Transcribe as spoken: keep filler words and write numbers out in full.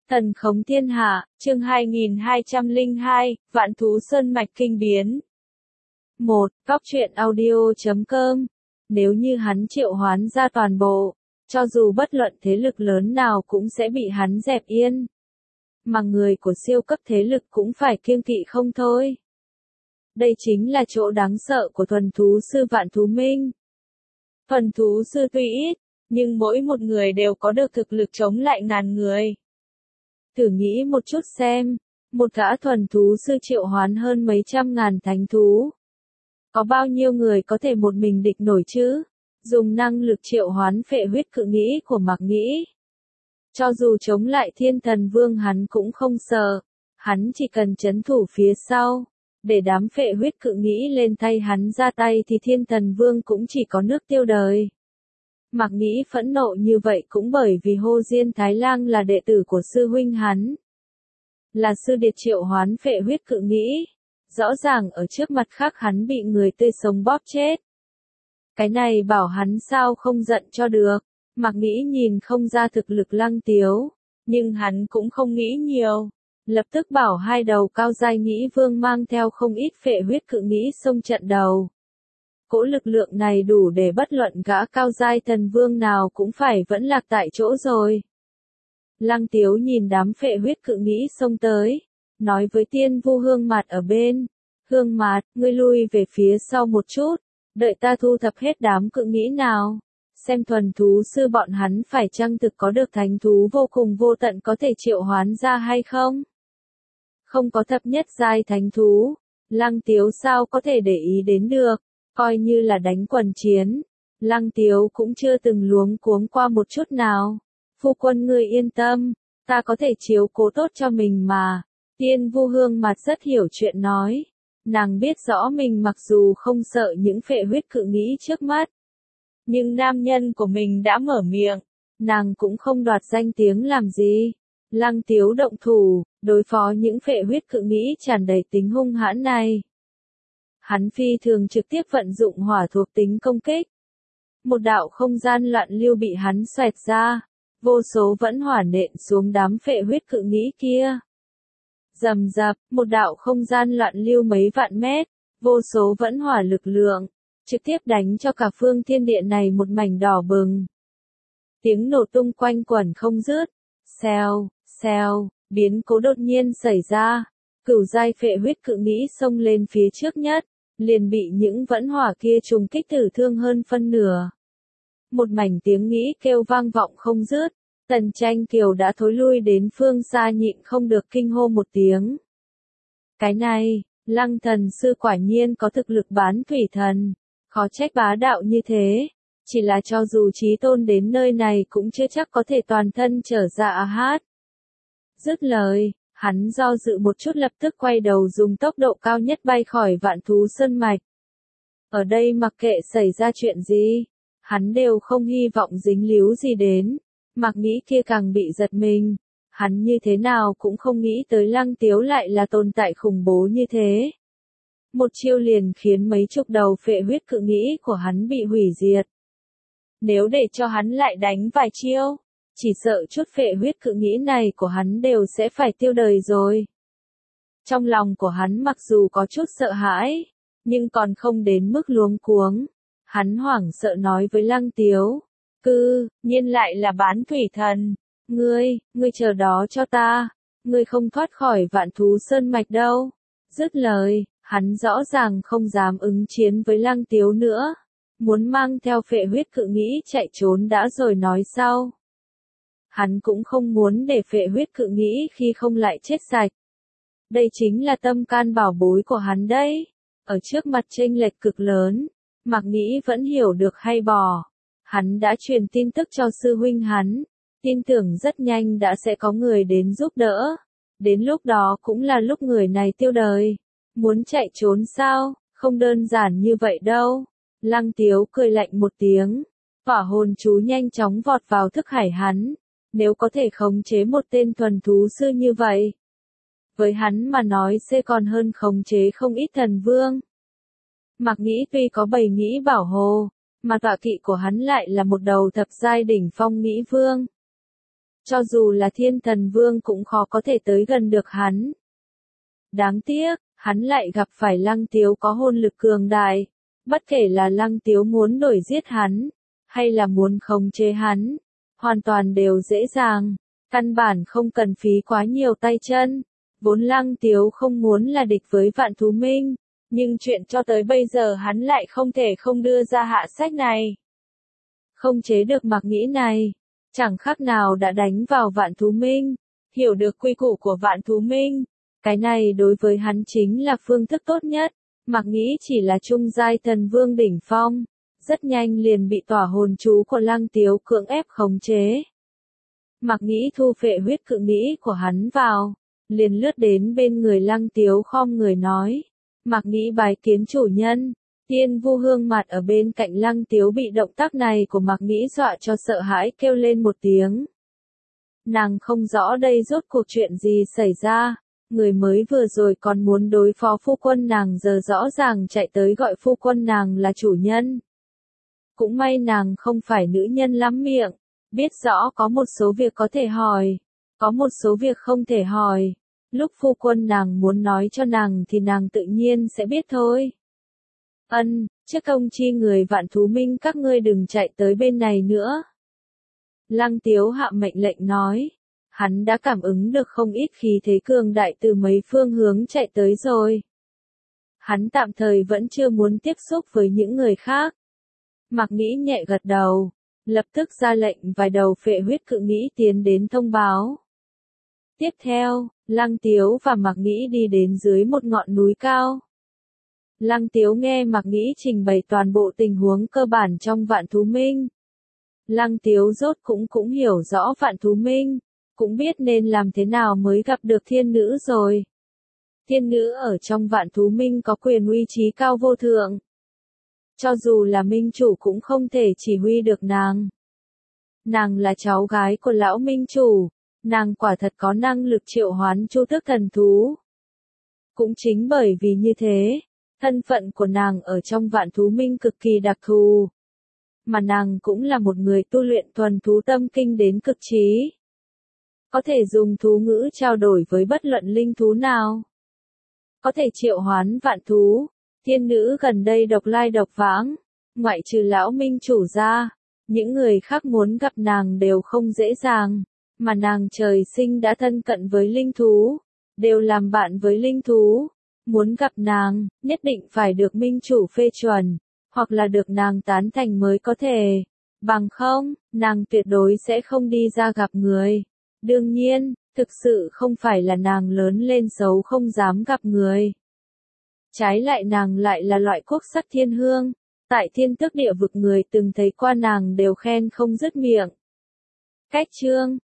Thần khống thiên hạ, chương hai nghìn hai trăm lẻ hai, Vạn thú sơn mạch kinh biến. một. Góc truyện audio chấm com. Nếu như hắn triệu hoán ra toàn bộ, cho dù bất luận thế lực lớn nào cũng sẽ bị hắn dẹp yên. Mà người của siêu cấp thế lực cũng phải kiêng kỵ không thôi. Đây chính là chỗ đáng sợ của thuần thú sư Vạn Thú Minh. Thuần thú sư tuy ít, nhưng mỗi một người đều có được thực lực chống lại ngàn người. Thử nghĩ một chút xem, một gã thuần thú sư triệu hoán hơn mấy trăm ngàn thánh thú. Có bao nhiêu người có thể một mình địch nổi chứ? Dùng năng lực triệu hoán phệ huyết cự nghĩ của Mạc Nghĩ. Cho dù chống lại thiên thần vương hắn cũng không sợ, hắn chỉ cần trấn thủ phía sau, để đám phệ huyết cự nghĩ lên tay hắn ra tay thì thiên thần vương cũng chỉ có nước tiêu đời. Mạc Nghĩ phẫn nộ như vậy cũng bởi vì Hô Diên Thái Lang là đệ tử của sư huynh hắn. Là sư điệt triệu hoán phệ huyết cự nghĩ. Rõ ràng ở trước mặt khác hắn bị người tươi sống bóp chết. Cái này bảo hắn sao không giận cho được. Mạc Nghĩ nhìn không ra thực lực Lăng Tiếu. Nhưng hắn cũng không nghĩ nhiều. Lập tức bảo hai đầu cao giai nghĩ vương mang theo không ít phệ huyết cự nghĩ xông trận đầu. Cỗ lực lượng này đủ để bất luận gã cao giai thần vương nào cũng phải vẫn lạc tại chỗ rồi. Lăng Tiếu nhìn đám phệ huyết cự nghĩ xông tới, nói với Tiên Vu Hương Mạt ở bên, Hương Mạt, ngươi lui về phía sau một chút, đợi ta thu thập hết đám cự nghĩ nào, xem thuần thú sư bọn hắn phải chăng thực có được thánh thú vô cùng vô tận có thể triệu hoán ra hay không? Không có thập nhất giai thánh thú, Lăng Tiếu sao có thể để ý đến được? Coi như là đánh quần chiến, Lăng Tiếu cũng chưa từng luống cuống qua một chút nào. Phu quân ngươi yên tâm, ta có thể chiếu cố tốt cho mình mà. Tiên Vu Hương Mạt rất hiểu chuyện nói. Nàng biết rõ mình mặc dù không sợ những phệ huyết cự nghĩ trước mắt. Nhưng nam nhân của mình đã mở miệng, nàng cũng không đoạt danh tiếng làm gì. Lăng Tiếu động thủ, đối phó những phệ huyết cự nghĩ tràn đầy tính hung hãn này. Hắn phi thường trực tiếp vận dụng hỏa thuộc tính công kích. Một đạo không gian loạn lưu bị hắn xoẹt ra, vô số vẫn hỏa nện xuống đám phệ huyết cự nghĩ kia. Rầm rập, một đạo không gian loạn lưu mấy vạn mét, vô số vẫn hỏa lực lượng, trực tiếp đánh cho cả phương thiên địa này một mảnh đỏ bừng. Tiếng nổ tung quanh quẩn không dứt, xèo, xèo, biến cố đột nhiên xảy ra, cửu giai phệ huyết cự nghĩ xông lên phía trước nhất. Liền bị những vẫn hỏa kia trùng kích tử thương hơn phân nửa. Một mảnh tiếng nghĩ kêu vang vọng không dứt, Tần Tranh Kiều đã thối lui đến phương xa nhịn không được kinh hô một tiếng. Cái này, Lăng thần sư quả nhiên có thực lực bán thủy thần, khó trách bá đạo như thế, chỉ là cho dù chí tôn đến nơi này cũng chưa chắc có thể toàn thân trở ra a hát. Dứt lời. Hắn do dự một chút lập tức quay đầu dùng tốc độ cao nhất bay khỏi Vạn thú sơn mạch. Ở đây mặc kệ xảy ra chuyện gì, hắn đều không hy vọng dính líu gì đến. Mạc Nghĩ kia càng bị giật mình. Hắn như thế nào cũng không nghĩ tới Lăng Tiếu lại là tồn tại khủng bố như thế. Một chiêu liền khiến mấy chục đầu phệ huyết cự nghĩ của hắn bị hủy diệt. Nếu để cho hắn lại đánh vài chiêu, chỉ sợ chút phệ huyết cự nghĩ này của hắn đều sẽ phải tiêu đời rồi. Trong lòng của hắn mặc dù có chút sợ hãi, nhưng còn không đến mức luống cuống. Hắn hoảng sợ nói với Lăng Tiếu, cư, nhiên lại là bán thủy thần. Ngươi, ngươi chờ đó cho ta, ngươi không thoát khỏi Vạn thú sơn mạch đâu. Dứt lời, hắn rõ ràng không dám ứng chiến với Lăng Tiếu nữa. Muốn mang theo phệ huyết cự nghĩ chạy trốn đã rồi nói sau. Hắn cũng không muốn để phệ huyết cự nghĩ khi không lại chết sạch. Đây chính là tâm can bảo bối của hắn đấy. Ở trước mặt chênh lệch cực lớn, Mạc Nghĩ vẫn hiểu được hay bỏ. Hắn đã truyền tin tức cho sư huynh hắn, tin tưởng rất nhanh đã sẽ có người đến giúp đỡ. Đến lúc đó cũng là lúc người này tiêu đời. Muốn chạy trốn sao? Không đơn giản như vậy đâu. Lăng Tiếu cười lạnh một tiếng. Hỏa hồn chú nhanh chóng vọt vào thức hải hắn. Nếu có thể khống chế một tên thuần thú sư như vậy, với hắn mà nói sẽ còn hơn khống chế không ít thần vương. Mạc Nghĩ tuy có bầy nghĩ bảo hộ, mà tọa kỵ của hắn lại là một đầu thập giai đỉnh phong nghĩ vương. cho dù là thiên thần vương cũng khó có thể tới gần được hắn. Đáng tiếc, hắn lại gặp phải Lăng Tiếu có hồn lực cường đại, bất kể là Lăng Tiếu muốn đuổi giết hắn, hay là muốn khống chế hắn, hoàn toàn đều dễ dàng, căn bản không cần phí quá nhiều tay chân. Vốn Lăng Tiếu không muốn là địch với Vạn Thú Minh, nhưng chuyện cho tới bây giờ hắn lại không thể không đưa ra hạ sách này. Không chế được mặc nghĩ này, chẳng khác nào đã đánh vào Vạn Thú Minh, hiểu được quy củ của Vạn Thú Minh. Cái này đối với hắn chính là phương thức tốt nhất, mặc nghĩ chỉ là trung giai thần vương đỉnh phong, rất nhanh liền bị tỏa hồn chú của Lăng Tiếu cưỡng ép khống chế. Mặc nghĩ thu phệ huyết cự nghĩ của hắn vào, liền lướt đến bên người Lăng Tiếu khom người nói, mặc nghĩ bái kiến chủ nhân. Tiên Vu Hương mặt ở bên cạnh Lăng Tiếu bị động tác này của mặc nghĩ dọa cho sợ hãi kêu lên một tiếng. Nàng không rõ đây rốt cuộc chuyện gì xảy ra, người mới vừa rồi còn muốn đối phó phu quân nàng giờ rõ ràng chạy tới gọi phu quân nàng là chủ nhân. Cũng may nàng không phải nữ nhân lắm miệng, biết rõ có một số việc có thể hỏi, có một số việc không thể hỏi. Lúc phu quân nàng muốn nói cho nàng thì nàng tự nhiên sẽ biết thôi. Ân, trước công chi người Vạn Thú Minh các ngươi đừng chạy tới bên này nữa. Lăng Tiếu hạ mệnh lệnh nói, hắn đã cảm ứng được không ít khí thế cường đại từ mấy phương hướng chạy tới rồi. Hắn tạm thời vẫn chưa muốn tiếp xúc với những người khác. Mạc Nghĩ nhẹ gật đầu, lập tức ra lệnh vài đầu phệ huyết cự nghĩ tiến đến thông báo. Tiếp theo, Lăng Tiếu và Mạc Nghĩ đi đến dưới một ngọn núi cao. Lăng Tiếu nghe Mạc Nghĩ trình bày toàn bộ tình huống cơ bản trong Vạn Thú Minh. Lăng Tiếu rốt cũng cũng hiểu rõ Vạn Thú Minh, cũng biết nên làm thế nào mới gặp được thiên nữ rồi. Thiên nữ ở trong Vạn Thú Minh có quyền uy trí cao vô thượng. Cho dù là minh chủ cũng không thể chỉ huy được nàng. Nàng là cháu gái của lão minh chủ, nàng quả thật có năng lực triệu hoán chu tước thần thú. Cũng chính bởi vì như thế, thân phận của nàng ở trong Vạn Thú Minh cực kỳ đặc thù. Mà nàng cũng là một người tu luyện thuần thú tâm kinh đến cực trí. Có thể dùng thú ngữ trao đổi với bất luận linh thú nào. Có thể triệu hoán vạn thú. Thiên nữ gần đây độc lai độc vãng, ngoại trừ lão minh chủ ra, những người khác muốn gặp nàng đều không dễ dàng, mà nàng trời sinh đã thân cận với linh thú, đều làm bạn với linh thú. Muốn gặp nàng, nhất định phải được minh chủ phê chuẩn, hoặc là được nàng tán thành mới có thể. Bằng không, nàng tuyệt đối sẽ không đi ra gặp người. Đương nhiên, thực sự không phải là nàng lớn lên xấu không dám gặp người. Trái lại nàng lại là loại quốc sắc thiên hương, tại thiên tước địa vực người từng thấy qua nàng đều khen không dứt miệng. Cách chương